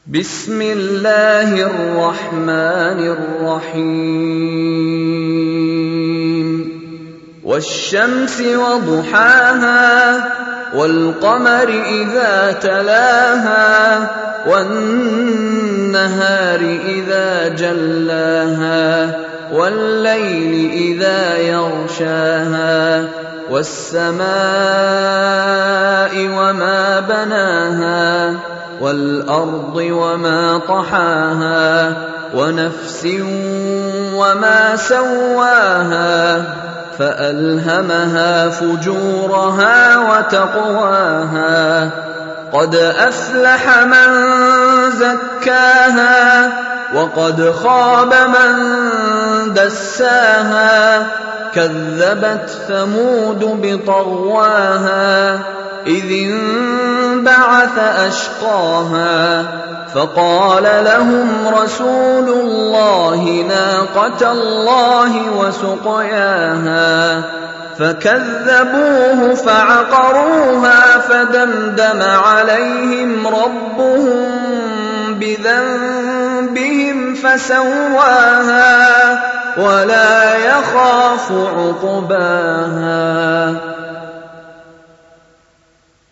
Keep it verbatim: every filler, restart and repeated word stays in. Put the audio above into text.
بسم الله الرحمن الرحيم والشمس وضحاها والقمر إذا تلاها والنهار إذا جلاها والليل إذا يغشاها والسماء وما بناها والأرض وما طحاها ونفس وما سواها فألهمها فجورها وتقواها قد أفلح من زكاها وقد خاب من دساها كذبت ثمود بطغواها إذ انبعث أشقاها فقال لهم رسول الله ناقة الله وسقياها فكذبوه فعقروها فدمدم عليهم ربهم بذنبهم فسواها ولا يخاف عقباها